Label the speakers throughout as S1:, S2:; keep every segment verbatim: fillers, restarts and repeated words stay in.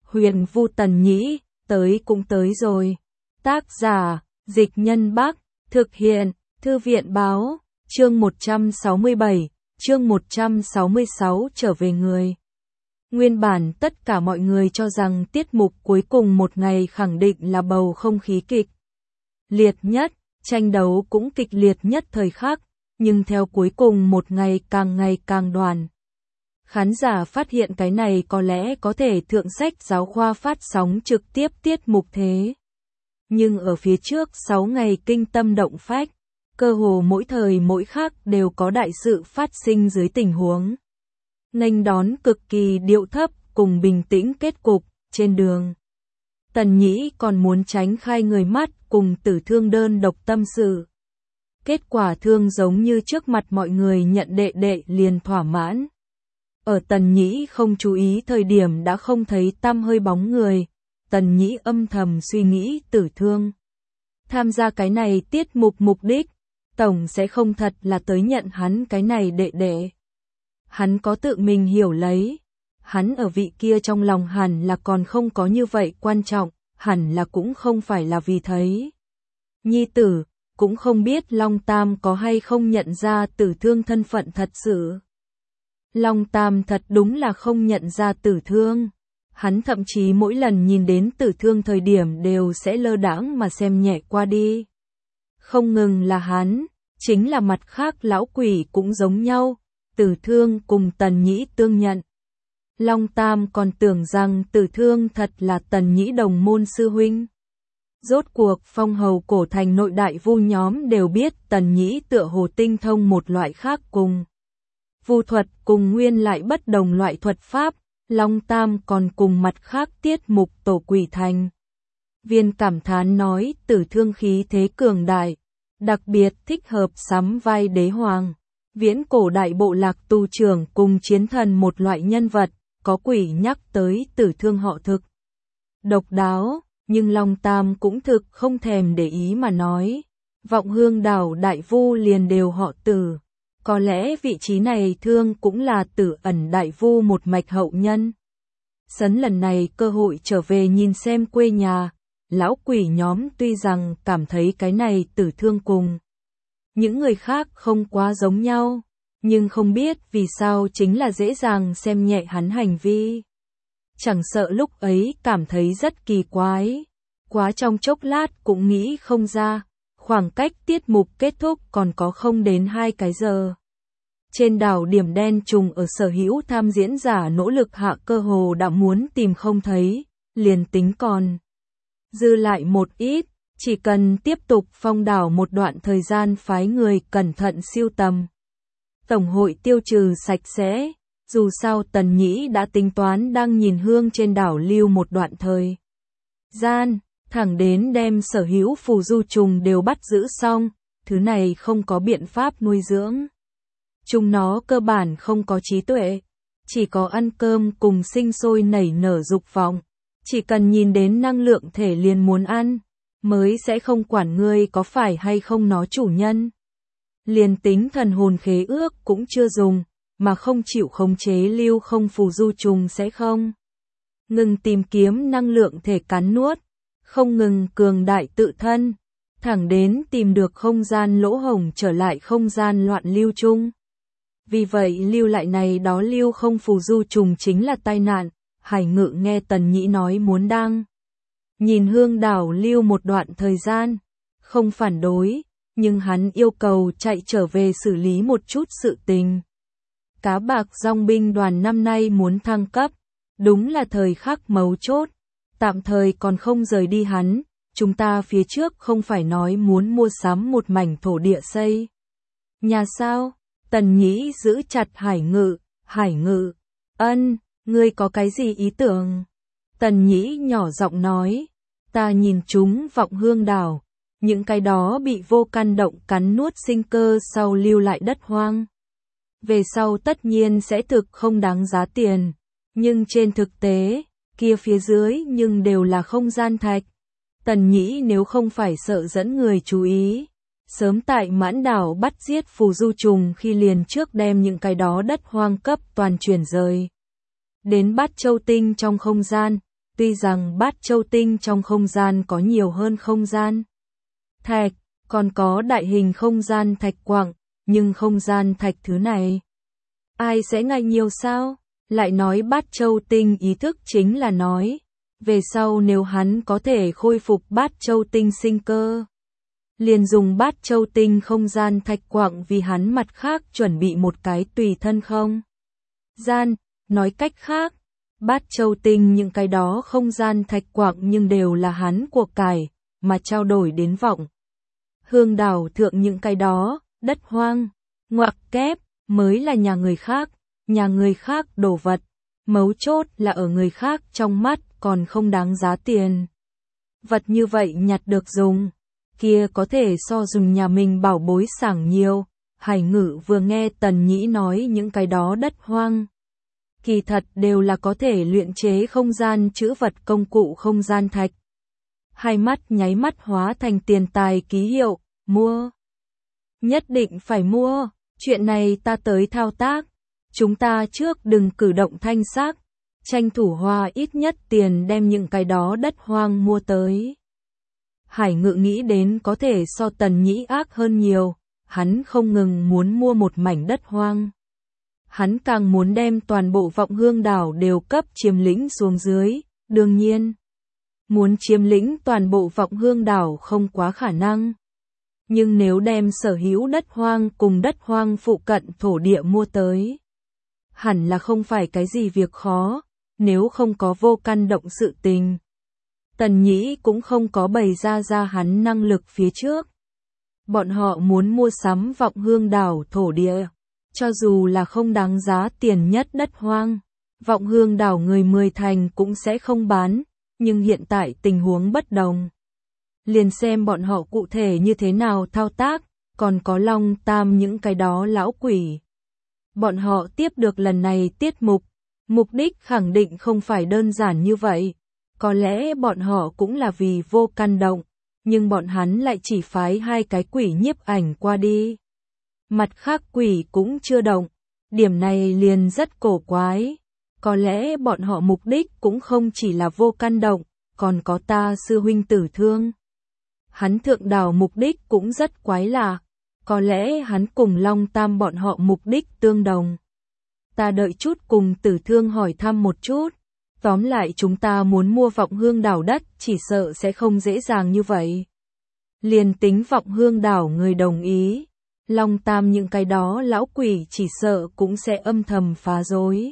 S1: Huyền Vu Tần Nhĩ, tới cũng tới rồi. Tác giả, Dịch Nhân Bắc, thực hiện, Thư viện Báo, chương một trăm sáu mươi bảy, chương một trăm sáu mươi sáu trở về người. Nguyên bản tất cả mọi người cho rằng tiết mục cuối cùng một ngày khẳng định là bầu không khí kịch liệt nhất, tranh đấu cũng kịch liệt nhất thời khắc, nhưng theo cuối cùng một ngày càng ngày càng đoàn. Khán giả phát hiện cái này có lẽ có thể thượng sách giáo khoa phát sóng trực tiếp tiết mục thế. Nhưng ở phía trước sáu ngày kinh tâm động phách, cơ hồ mỗi thời mỗi khắc đều có đại sự phát sinh dưới tình huống nghênh đón cực kỳ điệu thấp cùng bình tĩnh kết cục. Trên đường, Tần Nhĩ còn muốn tránh khai người mắt cùng Tử Thương đơn độc tâm sự. Kết quả Thương giống như trước mặt mọi người nhận đệ đệ liền thỏa mãn. Ở Tần Nhĩ không chú ý thời điểm đã không thấy tăm hơi bóng người, Tần Nhĩ âm thầm suy nghĩ Tử Thương tham gia cái này tiết mục mục đích, tổng sẽ không thật là tới nhận hắn cái này đệ đệ. Hắn có tự mình hiểu lấy, hắn ở vị kia trong lòng hẳn là còn không có như vậy quan trọng, hẳn là cũng không phải là vì thấy nhi tử, cũng không biết Long Tam có hay không nhận ra Tử Thương thân phận thật sự. Long Tam thật đúng là không nhận ra Tử Thương. Hắn thậm chí mỗi lần nhìn đến Tử Thương thời điểm đều sẽ lơ đãng mà xem nhẹ qua đi. Không ngừng là hắn, chính là mặt khác lão quỷ cũng giống nhau, Tử Thương cùng Tần Nhĩ tương nhận. Long Tam còn tưởng rằng Tử Thương thật là Tần Nhĩ đồng môn sư huynh. Rốt cuộc phong hầu cổ thành nội đại vu nhóm đều biết Tần Nhĩ tựa hồ tinh thông một loại khác cùng vu thuật cùng nguyên lại bất đồng loại thuật pháp. Long Tam còn cùng mặt khác tiết mục tổ quỷ thành viên cảm thán nói Tử Thương khí thế cường đại, đặc biệt thích hợp sắm vai đế hoàng, viễn cổ đại bộ lạc tu trưởng cùng chiến thần một loại nhân vật, có quỷ nhắc tới Tử Thương họ thực độc đáo, nhưng Long Tam cũng thực không thèm để ý mà nói, Vọng Hương đảo đại vu liền đều họ Tử. Có lẽ vị trí này Thương cũng là Tử Ẩn đại vu một mạch hậu nhân. Sấn lần này cơ hội trở về nhìn xem quê nhà, lão quỷ nhóm tuy rằng cảm thấy cái này Tử Thương cùng những người khác không quá giống nhau, nhưng không biết vì sao chính là dễ dàng xem nhẹ hắn hành vi. Chẳng sợ lúc ấy cảm thấy rất kỳ quái, quá trong chốc lát cũng nghĩ không ra. Khoảng cách tiết mục kết thúc còn có không đến hai cái giờ. Trên đảo điểm đen trùng ở sở hữu tham diễn giả nỗ lực hạ cơ hồ đã muốn tìm không thấy, liền tính còn dư lại một ít, chỉ cần tiếp tục phong đảo một đoạn thời gian phái người cẩn thận siêu tầm. Tổng hội tiêu trừ sạch sẽ, dù sao Tần Nhĩ đã tính toán đang nhìn hương trên đảo lưu một đoạn thời gian. Thẳng đến đem sở hữu phù du trùng đều bắt giữ xong, thứ này không có biện pháp nuôi dưỡng. Chúng nó cơ bản không có trí tuệ, chỉ có ăn cơm cùng sinh sôi nảy nở dục vọng. Chỉ cần nhìn đến năng lượng thể liền muốn ăn, mới sẽ không quản ngươi có phải hay không nó chủ nhân. Liền tính thần hồn khế ước cũng chưa dùng, mà không chịu khống chế lưu không phù du trùng sẽ không ngừng tìm kiếm năng lượng thể cắn nuốt. Không ngừng cường đại tự thân, thẳng đến tìm được không gian lỗ hổng trở lại không gian loạn lưu chung. Vì vậy lưu lại này đó lưu không phù du trùng chính là tai nạn. Hải Ngự nghe Tần Nhĩ nói muốn đang nhìn hương đảo lưu một đoạn thời gian, không phản đối, nhưng hắn yêu cầu chạy trở về xử lý một chút sự tình. Cá bạc dòng binh đoàn năm nay muốn thăng cấp, đúng là thời khắc mấu chốt. Tạm thời còn không rời đi hắn, chúng ta phía trước không phải nói muốn mua sắm một mảnh thổ địa xây nhà sao? Tần Nhĩ giữ chặt Hải Ngự, Hải Ngự, ân, ngươi có cái gì ý tưởng? Tần Nhĩ nhỏ giọng nói, ta nhìn chúng Vọng Hương đảo, những cái đó bị vô căn động cắn nuốt sinh cơ sau lưu lại đất hoang. Về sau tất nhiên sẽ thực không đáng giá tiền, nhưng trên thực tế, kia phía dưới nhưng đều là không gian thạch. Tần Nhĩ nếu không phải sợ dẫn người chú ý, sớm tại Mãn đảo bắt giết phù du trùng khi liền trước đem những cái đó đất hoang cấp toàn chuyển rời đến Bát Châu Tinh trong không gian, Tuy rằng Bát Châu Tinh trong không gian có nhiều hơn không gian thạch, còn có đại hình không gian thạch quặng, nhưng không gian thạch thứ này, ai sẽ ngại nhiều sao? Lại nói Bát Châu Tinh ý thức chính là nói, về sau nếu hắn có thể khôi phục Bát Châu Tinh sinh cơ, liền dùng Bát Châu Tinh không gian thạch quặng vì hắn mặt khác chuẩn bị một cái tùy thân không gian. Nói cách khác, Bát Châu Tinh những cái đó không gian thạch quặng nhưng đều là hắn của cải, mà trao đổi đến vọng hương đảo thượng những cái đó, đất hoang, ngoặc kép, mới là nhà người khác, nhà người khác đồ vật, mấu chốt là ở người khác trong mắt còn không đáng giá tiền. Vật như vậy nhặt được dùng, kia có thể so dùng nhà mình bảo bối sảng nhiều. Hải Ngự vừa nghe Tần Nhĩ nói những cái đó đất hoang, kỳ thật đều là có thể luyện chế không gian trữ vật công cụ không gian thạch. Hai mắt nháy mắt hóa thành tiền tài ký hiệu, mua. Nhất định phải mua, chuyện này ta tới thao tác. Chúng ta trước đừng cử động thanh sắc, tranh thủ hoa ít nhất tiền đem những cái đó đất hoang mua tới. Hải Ngự nghĩ đến có thể so Tần Nhĩ ác hơn nhiều, hắn không ngừng muốn mua một mảnh đất hoang. Hắn càng muốn đem toàn bộ Vọng Hương đảo đều cấp chiếm lĩnh xuống dưới, đương nhiên. Muốn chiếm lĩnh toàn bộ Vọng Hương đảo không quá khả năng. Nhưng nếu đem sở hữu đất hoang cùng đất hoang phụ cận thổ địa mua tới, hẳn là không phải cái gì việc khó, nếu không có vô căn động sự tình. Tần Nhĩ cũng không có bày ra ra hắn năng lực phía trước. Bọn họ muốn mua sắm Vọng Hương đảo thổ địa, cho dù là không đáng giá tiền nhất đất hoang, Vọng Hương đảo người mười thành cũng sẽ không bán, nhưng hiện tại tình huống bất đồng. Liền xem bọn họ cụ thể như thế nào thao tác, còn có Long Tam những cái đó lão quỷ. Bọn họ tiếp được lần này tiết mục, mục đích khẳng định không phải đơn giản như vậy. Có lẽ bọn họ cũng là vì vô căn động, nhưng bọn hắn lại chỉ phái hai cái quỷ nhiếp ảnh qua đi. Mặt khác quỷ cũng chưa động, điểm này liền rất cổ quái. Có lẽ bọn họ mục đích cũng không chỉ là vô căn động, còn có ta sư huynh tử thương. Hắn thượng đảo mục đích cũng rất quái lạ, có lẽ hắn cùng Long Tam bọn họ mục đích tương đồng. Ta đợi chút cùng tử thương hỏi thăm một chút. Tóm lại chúng ta muốn mua Vọng Hương đảo đất chỉ sợ sẽ không dễ dàng như vậy. Liền tính Vọng Hương đảo người đồng ý, Long Tam những cái đó lão quỷ chỉ sợ cũng sẽ âm thầm phá rối.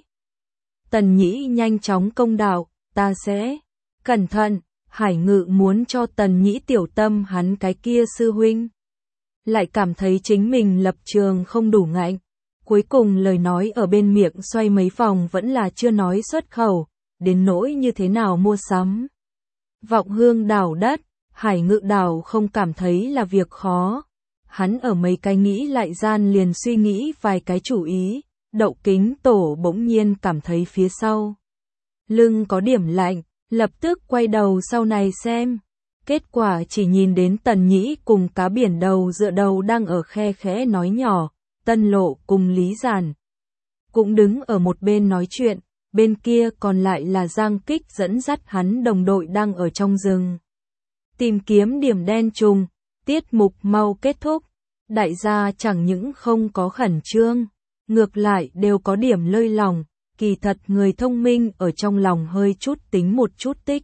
S1: Tần Nhĩ nhanh chóng công đạo, ta sẽ cẩn thận. Hải Ngự muốn cho Tần Nhĩ tiểu tâm hắn cái kia sư huynh, lại cảm thấy chính mình lập trường không đủ ngạnh. Cuối cùng lời nói ở bên miệng xoay mấy vòng vẫn là chưa nói xuất khẩu. Đến nỗi như thế nào mua sắm Vọng Hương đảo đất, Hải Ngự đảo không cảm thấy là việc khó. Hắn ở mấy cái nghĩ lại gian liền suy nghĩ vài cái chủ ý. Đậu Kính Tổ bỗng nhiên cảm thấy phía sau lưng có điểm lạnh, lập tức quay đầu sau này xem. Kết quả chỉ nhìn đến Tần Nhĩ cùng cá biển đầu dựa đầu đang ở khe khẽ nói nhỏ. Tân Lộ cùng Lý Giản cũng đứng ở một bên nói chuyện. Bên kia còn lại là Giang Kích dẫn dắt hắn đồng đội đang ở trong rừng tìm kiếm điểm đen trùng. Tiết mục mau kết thúc, đại gia chẳng những không có khẩn trương, ngược lại đều có điểm lơi lòng. Kỳ thật người thông minh ở trong lòng hơi chút tính một chút tích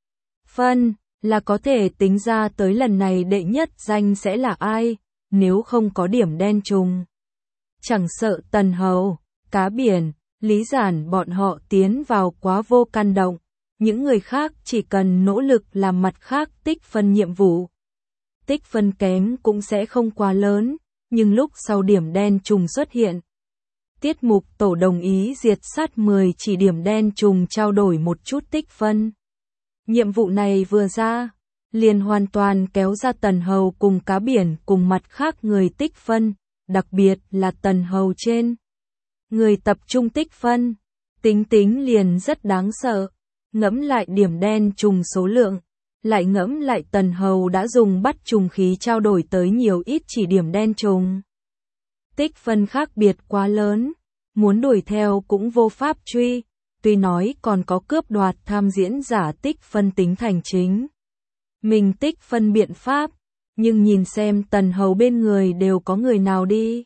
S1: phân, là có thể tính ra tới lần này đệ nhất danh sẽ là ai, nếu không có điểm đen trùng. Chẳng sợ Tần Hầu, Cá Biển, Lý Giản bọn họ tiến vào quá vô căn động, những người khác chỉ cần nỗ lực làm mặt khác tích phân nhiệm vụ. Tích phân kém cũng sẽ không quá lớn, nhưng lúc sau điểm đen trùng xuất hiện. Tiết mục tổ đồng ý diệt sát mười chỉ điểm đen trùng trao đổi một chút tích phân. Nhiệm vụ này vừa ra, liền hoàn toàn kéo ra Tần Hầu cùng Cá Biển cùng mặt khác người tích phân, đặc biệt là Tần Hầu trên người tập trung tích phân, tính tính liền rất đáng sợ. Ngẫm lại điểm đen trùng số lượng, lại ngẫm lại Tần Hầu đã dùng bắt trùng khí trao đổi tới nhiều ít chỉ điểm đen trùng. Tích phân khác biệt quá lớn, muốn đuổi theo cũng vô pháp truy, tuy nói còn có cướp đoạt tham diễn giả tích phân tính thành chính. Mình tích phân biện pháp, nhưng nhìn xem Tần Hầu bên người đều có người nào đi.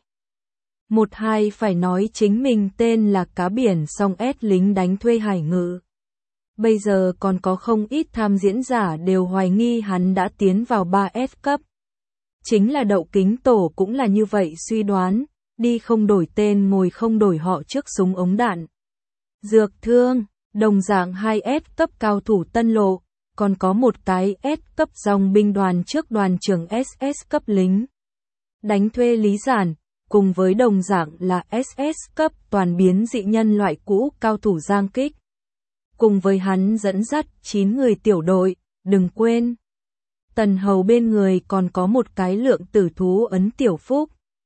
S1: Một hai phải nói chính mình tên là cá biển song S lính đánh thuê hải ngự. Bây giờ còn có không ít tham diễn giả đều hoài nghi hắn đã tiến vào ba S cấp. Chính là Đậu Kính Tổ cũng là như vậy suy đoán, đi không đổi tên ngồi không đổi họ trước súng ống đạn. Dược Thương, đồng dạng hai S cấp cao thủ Tân Lộ, còn có một cái S cấp dòng binh đoàn trước đoàn trưởng ét ét cấp lính. Đánh thuê Lý Giản, cùng với đồng dạng là ét ét cấp toàn biến dị nhân loại cũ cao thủ Giang Kích. Cùng với hắn dẫn dắt chín người tiểu đội, đừng quên. Tần Hầu bên người còn có một cái lượng tử thú ấn tiểu phúc.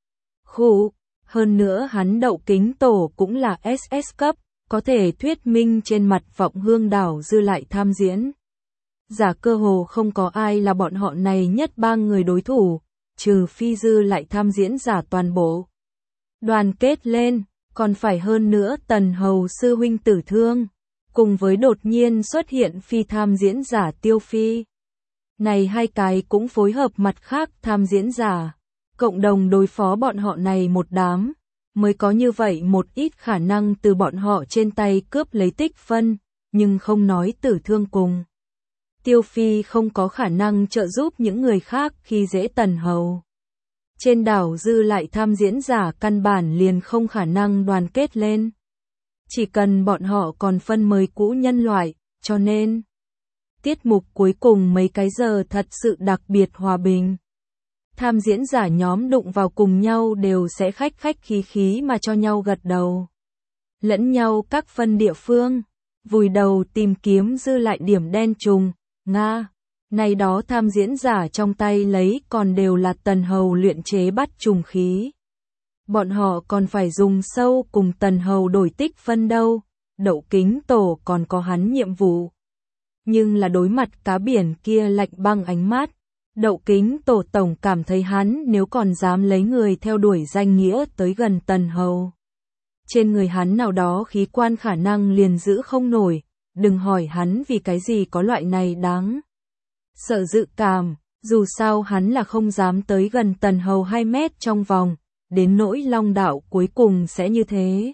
S1: Khủ, hơn nữa hắn Đậu Kính Tổ cũng là ét ét cấp, có thể thuyết minh trên mặt Vọng Hương Đảo dư lại tham diễn. Giả cơ hồ không có ai là bọn họ này nhất ba người đối thủ, trừ phi dư lại tham diễn giả toàn bộ. Đoàn kết lên, còn phải hơn nữa Tần Hầu sư huynh Tử Thương, cùng với đột nhiên xuất hiện phi tham diễn giả Tiêu Phi. Này hai cái cũng phối hợp mặt khác tham diễn giả, cộng đồng đối phó bọn họ này một đám, mới có như vậy một ít khả năng từ bọn họ trên tay cướp lấy tích phân, nhưng không nói Tử Thương cùng. Tiêu Phi không có khả năng trợ giúp những người khác khi dễ Tần Hầu. Trên đảo dư lại tham diễn giả căn bản liền không khả năng đoàn kết lên. Chỉ cần bọn họ còn phân mới cũ nhân loại, cho nên tiết mục cuối cùng mấy cái giờ thật sự đặc biệt hòa bình. Tham diễn giả nhóm đụng vào cùng nhau đều sẽ khách khách khí khí mà cho nhau gật đầu. Lẫn nhau các phân địa phương, vùi đầu tìm kiếm dư lại điểm đen trùng, Nga. Này đó tham diễn giả trong tay lấy còn đều là Tần Hầu luyện chế bắt trùng khí. Bọn họ còn phải dùng sâu cùng Tần Hầu đổi tích phân đâu, Đậu Kính Tổ còn có hắn nhiệm vụ. Nhưng là đối mặt cá biển kia lạnh băng ánh mắt, Đậu Kính Tổ tổng cảm thấy hắn nếu còn dám lấy người theo đuổi danh nghĩa tới gần Tần Hầu. Trên người hắn nào đó khí quan khả năng liền giữ không nổi, đừng hỏi hắn vì cái gì có loại này đáng sợ dự cảm, dù sao hắn là không dám tới gần Tần Hầu hai mét trong vòng, đến nỗi Long Đạo cuối cùng sẽ như thế.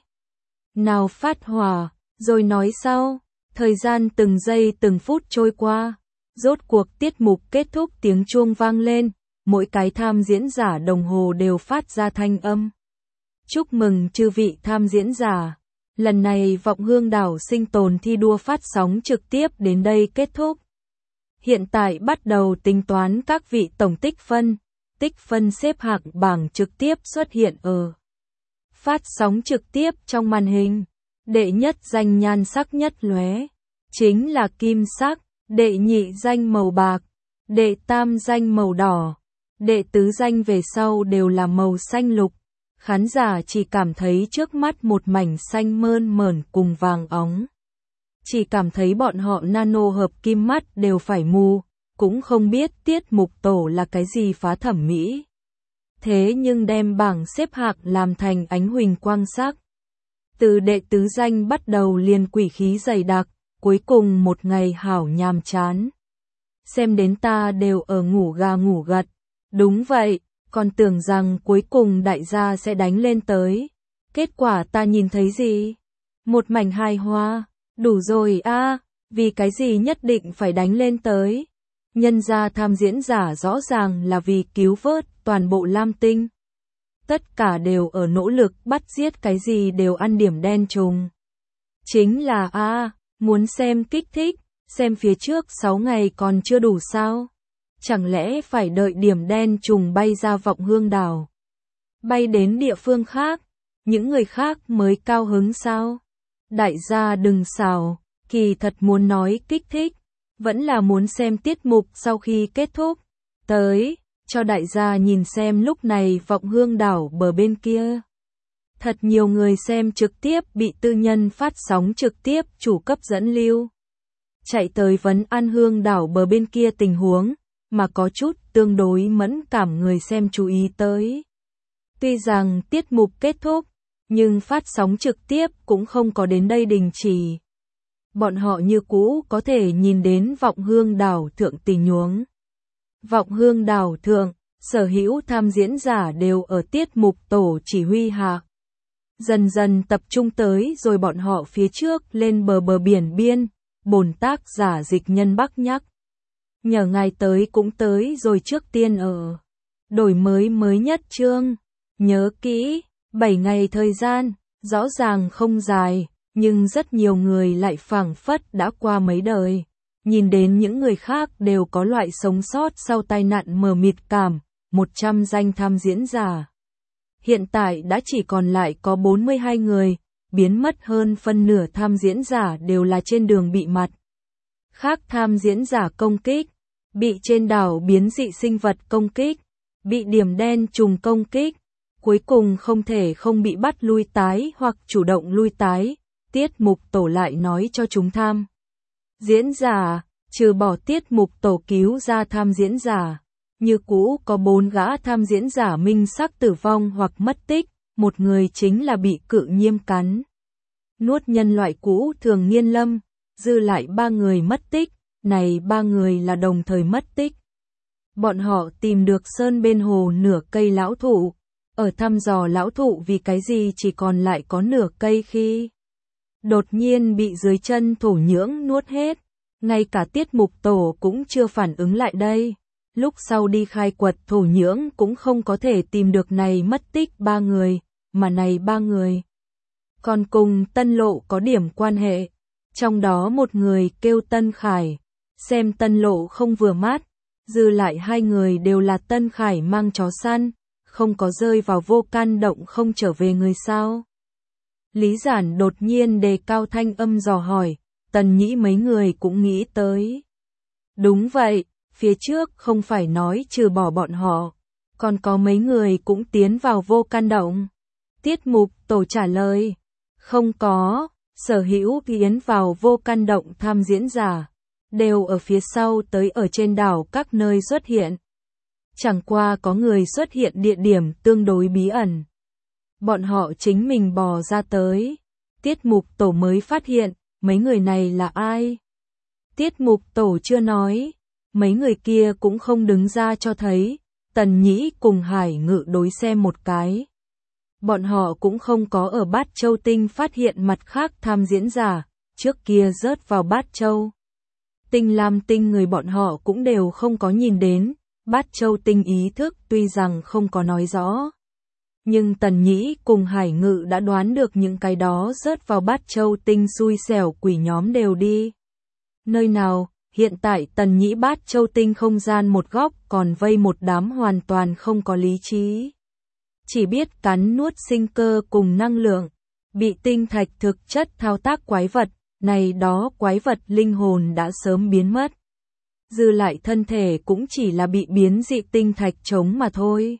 S1: Nào phát hỏa, rồi nói sau, thời gian từng giây từng phút trôi qua, rốt cuộc tiết mục kết thúc tiếng chuông vang lên, mỗi cái tham diễn giả đồng hồ đều phát ra thanh âm. Chúc mừng chư vị tham diễn giả, lần này Vọng Hương Đảo sinh tồn thi đua phát sóng trực tiếp đến đây kết thúc. Hiện tại bắt đầu tính toán các vị tổng tích phân, tích phân xếp hạng bảng trực tiếp xuất hiện ở phát sóng trực tiếp trong màn hình. Đệ nhất danh nhan sắc nhất lóe, chính là kim sắc, đệ nhị danh màu bạc, đệ tam danh màu đỏ, đệ tứ danh về sau đều là màu xanh lục. Khán giả chỉ cảm thấy trước mắt một mảnh xanh mơn mởn cùng vàng óng. Chỉ cảm thấy bọn họ nano hợp kim mắt đều phải mù, cũng không biết tiết mục tổ là cái gì phá thẩm mỹ. Thế nhưng đem bảng xếp hạng làm thành ánh huỳnh quang sắc. Từ đệ tứ danh bắt đầu liền quỷ khí dày đặc, cuối cùng một ngày hảo nhàm chán. Xem đến ta đều ở ngủ gà ngủ gật. Đúng vậy, còn tưởng rằng cuối cùng đại gia sẽ đánh lên tới. Kết quả ta nhìn thấy gì? Một mảnh hài hoa, đủ rồi a, à, vì cái gì nhất định phải đánh lên tới? Nhân gia tham diễn giả rõ ràng là vì cứu vớt toàn bộ Lam Tinh. Tất cả đều ở nỗ lực bắt giết cái gì đều ăn điểm đen trùng. Chính là a, à, muốn xem kích thích, xem phía trước sáu ngày còn chưa đủ sao? Chẳng lẽ phải đợi điểm đen trùng bay ra Vọng Hương Đảo, bay đến địa phương khác, những người khác mới cao hứng sao? Đại gia đừng xào, kỳ thật muốn nói kích thích, vẫn là muốn xem tiết mục sau khi kết thúc. Tới, cho đại gia nhìn xem lúc này Vọng Hương Đảo bờ bên kia. Thật nhiều người xem trực tiếp bị tư nhân phát sóng trực tiếp chủ cấp dẫn lưu. Chạy tới vấn an Hương Đảo bờ bên kia tình huống, mà có chút tương đối mẫn cảm người xem chú ý tới. Tuy rằng tiết mục kết thúc, nhưng phát sóng trực tiếp cũng không có đến đây đình chỉ. bọn họ như cũ có thể nhìn đến Vọng Hương đảo thượng tình huống. Vọng Hương đảo thượng, sở hữu tham diễn giả đều ở tiết mục tổ chỉ huy hạ. Dần dần tập trung tới rồi bọn họ phía trước lên bờ bờ biển biên, bổn tác giả Dịch Nhân Bắc nhắc. Nhờ ngài tới cũng tới rồi, trước tiên ở. Đổi mới mới nhất chương. Nhớ kỹ, bảy ngày thời gian, rõ ràng không dài, nhưng rất nhiều người lại phảng phất đã qua mấy đời. Nhìn đến những người khác đều có loại sống sót sau tai nạn mờ mịt cảm, một trăm danh tham diễn giả. Hiện tại đã chỉ còn lại có bốn mươi hai người, biến mất hơn phân nửa tham diễn giả đều là trên đường bị mặt khác tham diễn giả công kích, bị trên đảo biến dị sinh vật công kích, bị điểm đen trùng công kích, cuối cùng không thể không bị bắt lui tái hoặc chủ động lui tái. Tiết mục tổ lại nói cho chúng tham diễn giả, trừ bỏ tiết mục tổ cứu ra tham diễn giả, như cũ có bốn gã tham diễn giả minh xác tử vong hoặc mất tích, một người chính là bị cự nhiêm cắn nuốt nhân loại cũ Thường Niên Lâm, dư lại ba người mất tích, này ba người là đồng thời mất tích. Bọn họ tìm được sơn bên hồ nửa cây lão thụ, ở thăm dò lão thụ vì cái gì chỉ còn lại có nửa cây khi đột nhiên bị dưới chân thổ nhưỡng nuốt hết, ngay cả tiết mục tổ cũng chưa phản ứng lại đây. Lúc sau đi khai quật thổ nhưỡng cũng không có thể tìm được này mất tích ba người, mà này ba người còn cùng Tân Lộ có điểm quan hệ. Trong đó một người kêu Tân Khải, xem Tân Lộ không vừa mắt, dư lại hai người đều là Tân Khải mang chó săn, không có rơi vào vô can động không trở về người sao. Lý Giản đột nhiên đề cao thanh âm dò hỏi, Tần Nhĩ mấy người cũng nghĩ tới. Đúng vậy, phía trước không phải nói trừ bỏ bọn họ, còn có mấy người cũng tiến vào vô can động. Tiết mục tổ trả lời, không có, sở hữu tiến vào vô can động tham diễn giả, đều ở phía sau tới ở trên đảo các nơi xuất hiện. Chẳng qua có người xuất hiện địa điểm tương đối bí ẩn. Bọn họ chính mình bò ra tới. Tiết mục tổ mới phát hiện, mấy người này là ai? Tiết mục tổ chưa nói, mấy người kia cũng không đứng ra cho thấy. Tần Nhĩ cùng Hải Ngự đối xem một cái. Bọn họ cũng không có ở Bát Châu Tinh phát hiện mặt khác tham diễn giả, trước kia rớt vào Bát Châu Tinh Lam Tinh người bọn họ cũng đều không có nhìn đến. Bát Châu Tinh ý thức tuy rằng không có nói rõ, nhưng Tần Nhĩ cùng Hải Ngự đã đoán được những cái đó rớt vào Bát Châu Tinh xui xẻo quỷ nhóm đều đi nơi nào. Hiện tại Tần Nhĩ Bát Châu Tinh không gian một góc còn vây một đám hoàn toàn không có lý trí, chỉ biết cắn nuốt sinh cơ cùng năng lượng, bị tinh thạch thực chất thao tác quái vật. Này đó quái vật linh hồn đã sớm biến mất, dư lại thân thể cũng chỉ là bị biến dị tinh thạch chống mà thôi.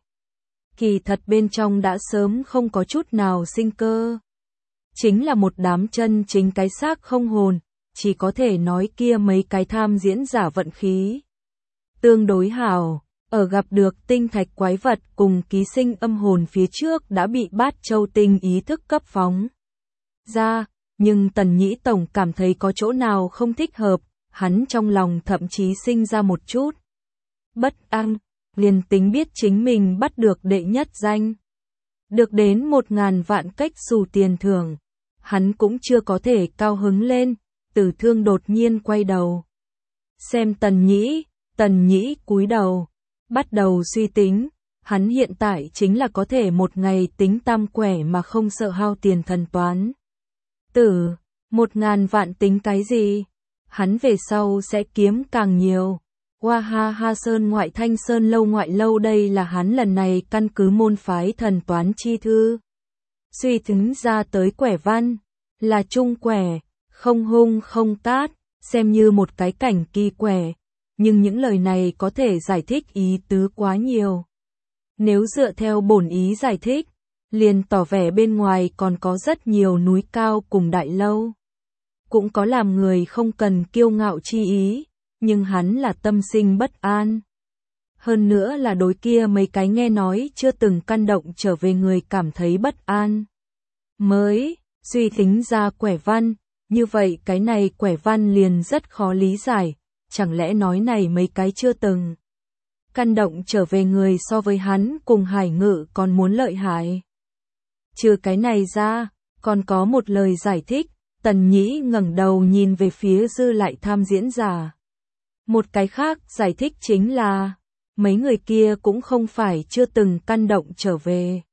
S1: Kỳ thật bên trong đã sớm không có chút nào sinh cơ, chính là một đám chân chính cái xác không hồn, chỉ có thể nói kia mấy cái tham diễn giả vận khí tương đối hảo, ở gặp được tinh thạch quái vật cùng ký sinh âm hồn phía trước đã bị Bát Châu Tinh ý thức cấp phóng ra. Nhưng Tần Nhĩ tổng cảm thấy có chỗ nào không thích hợp, hắn trong lòng thậm chí sinh ra một chút bất an, liền tính biết chính mình bắt được đệ nhất danh, được đến một ngàn vạn cách xù tiền thưởng, hắn cũng chưa có thể cao hứng lên. Tử Thương đột nhiên quay đầu xem Tần Nhĩ, Tần Nhĩ cúi đầu, bắt đầu suy tính, hắn hiện tại chính là có thể một ngày tính tam quẻ mà không sợ hao tiền thần toán. Tử, một ngàn vạn tính cái gì? Hắn về sau sẽ kiếm càng nhiều. Hoa ha ha sơn ngoại thanh sơn lâu ngoại lâu, đây là hắn lần này căn cứ môn phái thần toán chi thư suy tính ra tới quẻ văn, là trung quẻ, không hung không cát, xem như một cái cảnh kỳ quẻ, nhưng những lời này có thể giải thích ý tứ quá nhiều. Nếu dựa theo bổn ý giải thích, liền tỏ vẻ bên ngoài còn có rất nhiều núi cao cùng đại lâu. Cũng có làm người không cần kiêu ngạo chi ý, nhưng hắn là tâm sinh bất an. Hơn nữa là đối kia mấy cái nghe nói chưa từng căn động trở về người cảm thấy bất an. Mới, suy tính ra quẻ văn, như vậy cái này quẻ văn liền rất khó lý giải, chẳng lẽ nói này mấy cái chưa từng căn động trở về người so với hắn cùng Hải Ngự còn muốn lợi hại. Trừ cái này ra, còn có một lời giải thích, Tần Nhĩ ngẩng đầu nhìn về phía dư lại tham diễn giả. Một cái khác giải thích chính là, mấy người kia cũng không phải chưa từng căn động trở về,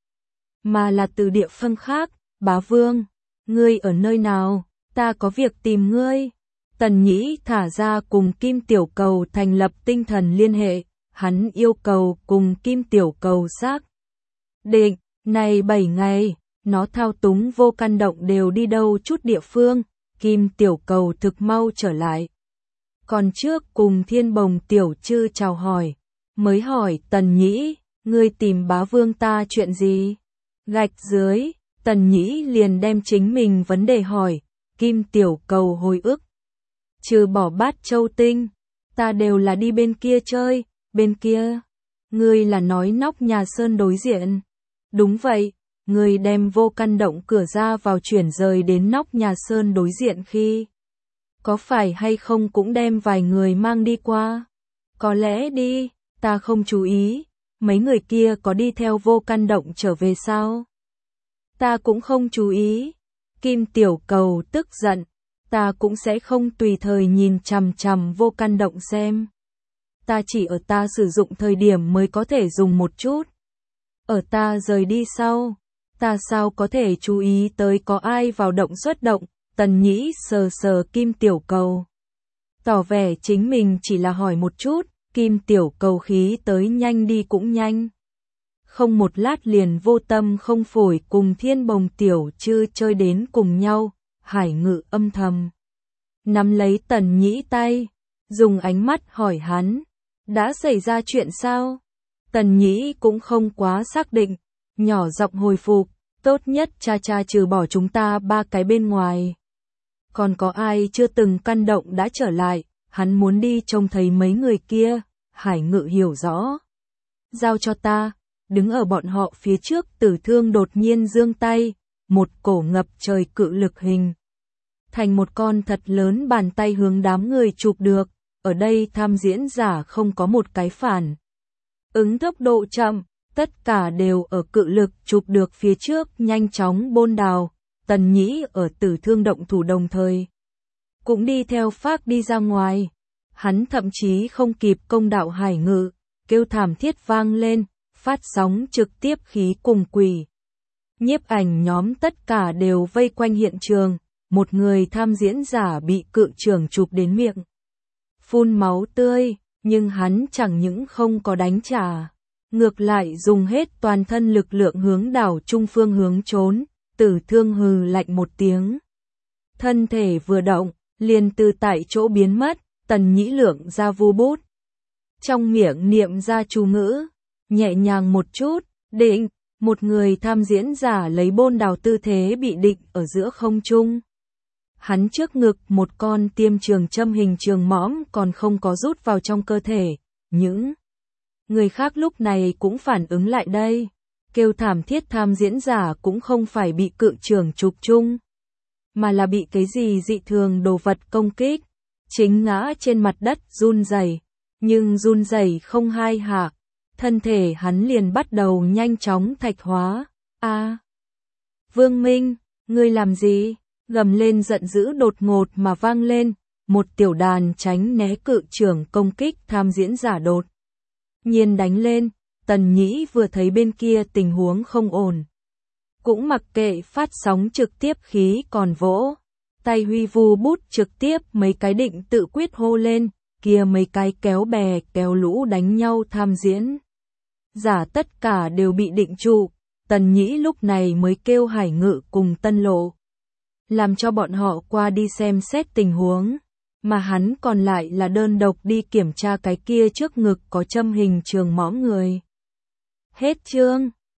S1: mà là từ địa phương khác. Bá Vương, ngươi ở nơi nào, ta có việc tìm ngươi. Tần Nhĩ thả ra cùng Kim Tiểu Cầu thành lập tinh thần liên hệ, hắn yêu cầu cùng Kim Tiểu Cầu xác định, này bảy ngày, nó thao túng vô căn động đều đi đâu chút địa phương, Kim Tiểu Cầu thực mau trở lại. Còn trước cùng Thiên Bồng Tiểu Trư chào hỏi, mới hỏi Tần Nhĩ, ngươi tìm Bá Vương ta chuyện gì? Gạch dưới, Tần Nhĩ liền đem chính mình vấn đề hỏi, Kim Tiểu Cầu hồi ức. Trừ bỏ Bát Châu Tinh, ta đều là đi bên kia chơi, bên kia. Ngươi là nói nóc nhà sơn đối diện. Đúng vậy, ngươi đem vô căn động cửa ra vào chuyển rời đến nóc nhà sơn đối diện khi. Có phải hay không cũng đem vài người mang đi qua? Có lẽ đi, ta không chú ý. Mấy người kia có đi theo vô căn động trở về sao? Ta cũng không chú ý. Kim Tiểu Cầu tức giận, ta cũng sẽ không tùy thời nhìn chằm chằm vô căn động xem. Ta chỉ ở ta sử dụng thời điểm mới có thể dùng một chút. Ở ta rời đi sau, ta sao có thể chú ý tới có ai vào động xuất động. Tần Nhĩ sờ sờ Kim Tiểu Cầu, tỏ vẻ chính mình chỉ là hỏi một chút. Kim Tiểu Cầu khí tới nhanh đi cũng nhanh. Không một lát liền vô tâm không phổi cùng Thiên Bồng Tiểu Trư chơi đến cùng nhau. Hải Ngự âm thầm nắm lấy Tần Nhĩ tay, dùng ánh mắt hỏi hắn, đã xảy ra chuyện sao? Tần Nhĩ cũng không quá xác định, nhỏ giọng hồi phục, tốt nhất cha cha trừ bỏ chúng ta ba cái bên ngoài. Còn có ai chưa từng căn động đã trở lại, hắn muốn đi trông thấy mấy người kia. Hải Ngự hiểu rõ. Giao cho ta. Đứng ở bọn họ phía trước, Tử Thương đột nhiên giương tay, một cổ ngập trời cự lực hình thành một con thật lớn bàn tay hướng đám người chụp được. Ở đây tham diễn giả không có một cái phản ứng tốc độ chậm, tất cả đều ở cự lực chụp được phía trước nhanh chóng bôn đào. Tần Nhĩ ở Tử Thương động thủ đồng thời cũng đi theo phác đi ra ngoài. Hắn thậm chí không kịp công đạo Hải Ngự, kêu thảm thiết vang lên, phát sóng trực tiếp khí cùng quỷ. Nhiếp ảnh nhóm tất cả đều vây quanh hiện trường, một người tham diễn giả bị cự trưởng chụp đến miệng phun máu tươi, nhưng hắn chẳng những không có đánh trả, ngược lại dùng hết toàn thân lực lượng hướng đảo trung phương hướng trốn. Tử Thương hừ lạnh một tiếng, thân thể vừa động, liền từ tại chỗ biến mất. Tần Nhĩ lượng ra vu bút, trong miệng niệm ra chú ngữ, nhẹ nhàng một chút, định, một người tham diễn giả lấy bôn đào tư thế bị định ở giữa không trung. Hắn trước ngực một con tiêm trường châm hình trường mõm còn không có rút vào trong cơ thể. Những người khác lúc này cũng phản ứng lại đây, kêu thảm thiết. Tham diễn giả cũng không phải bị cự trưởng chụp chung, mà là bị cái gì dị thường đồ vật công kích. Chính ngã trên mặt đất run rẩy, nhưng run rẩy không hai hạ, thân thể hắn liền bắt đầu nhanh chóng thạch hóa. A, à, Vương Minh, ngươi làm gì? Gầm lên giận dữ đột ngột mà vang lên, một tiểu đàn tránh né cự trưởng công kích tham diễn giả đột nhiên đánh lên. Tần Nhĩ vừa thấy bên kia tình huống không ổn, cũng mặc kệ phát sóng trực tiếp khí còn vỗ tay huy vu bút trực tiếp mấy cái định tự quyết hô lên, kia mấy cái kéo bè kéo lũ đánh nhau tham diễn giả tất cả đều bị định trụ. Tần Nhĩ lúc này mới kêu Hải Ngự cùng Tân Lộ làm cho bọn họ qua đi xem xét tình huống, mà hắn còn lại là đơn độc đi kiểm tra cái kia trước ngực có châm hình trường mõm người. Hết chương.